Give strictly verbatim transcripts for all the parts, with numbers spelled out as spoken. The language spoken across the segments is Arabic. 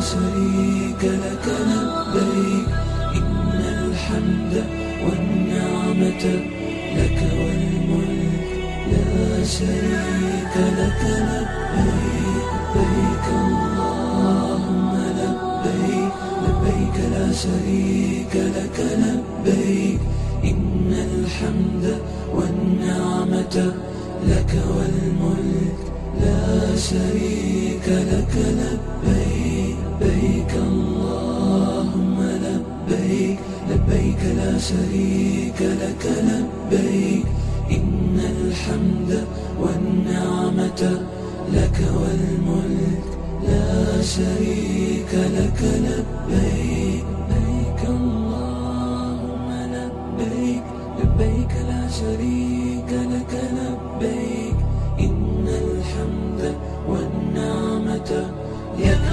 شريك لك لبيك إن الحمد والنعمة لك والملك لا شريك لك لبيك لبيك اللهم لبيك لبيك لا شريك لك لبيك إن الحمد والنعمة لك والملك لا شريك لك لبيك لبيك اللهم لبيك لبيك لا شريك لك لبيك إن الحمد والنعمة لك والملك لا شريك لك لبيك لبيك اللهم لبيك لبيك لا شريك لك لبيك إن الحمد والنعمة لك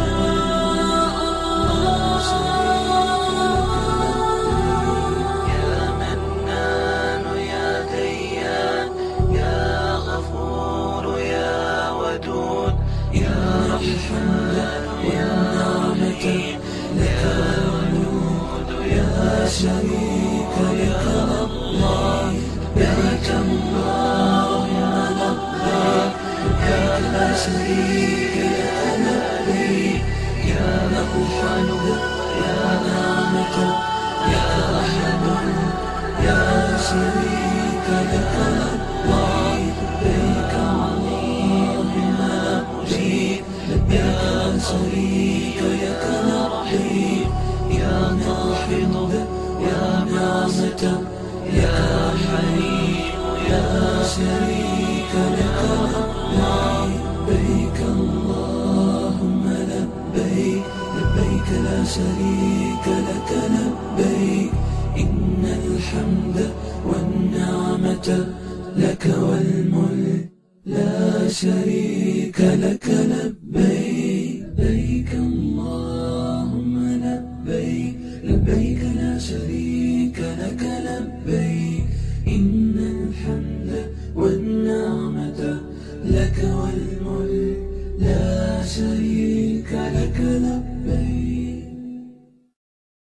شريك لك الله لبيك اللهم لبيك لبيك لا شريك لك لبيك يا له الحمد يا نعمة يا رحمن يا شريك لك الله لبيك اللهم لبيك لبيك لا شريك لك لبيك يا محمد يا نعمة يا حليم يا شريك لك الله لبيك اللهم لبيك لبيك لا شريك لك لبيك إن الحمد والنعمة لك والملك لا شريك لك لبيك لبيك اللهم لبيك لبيك لا شريك لك لبيك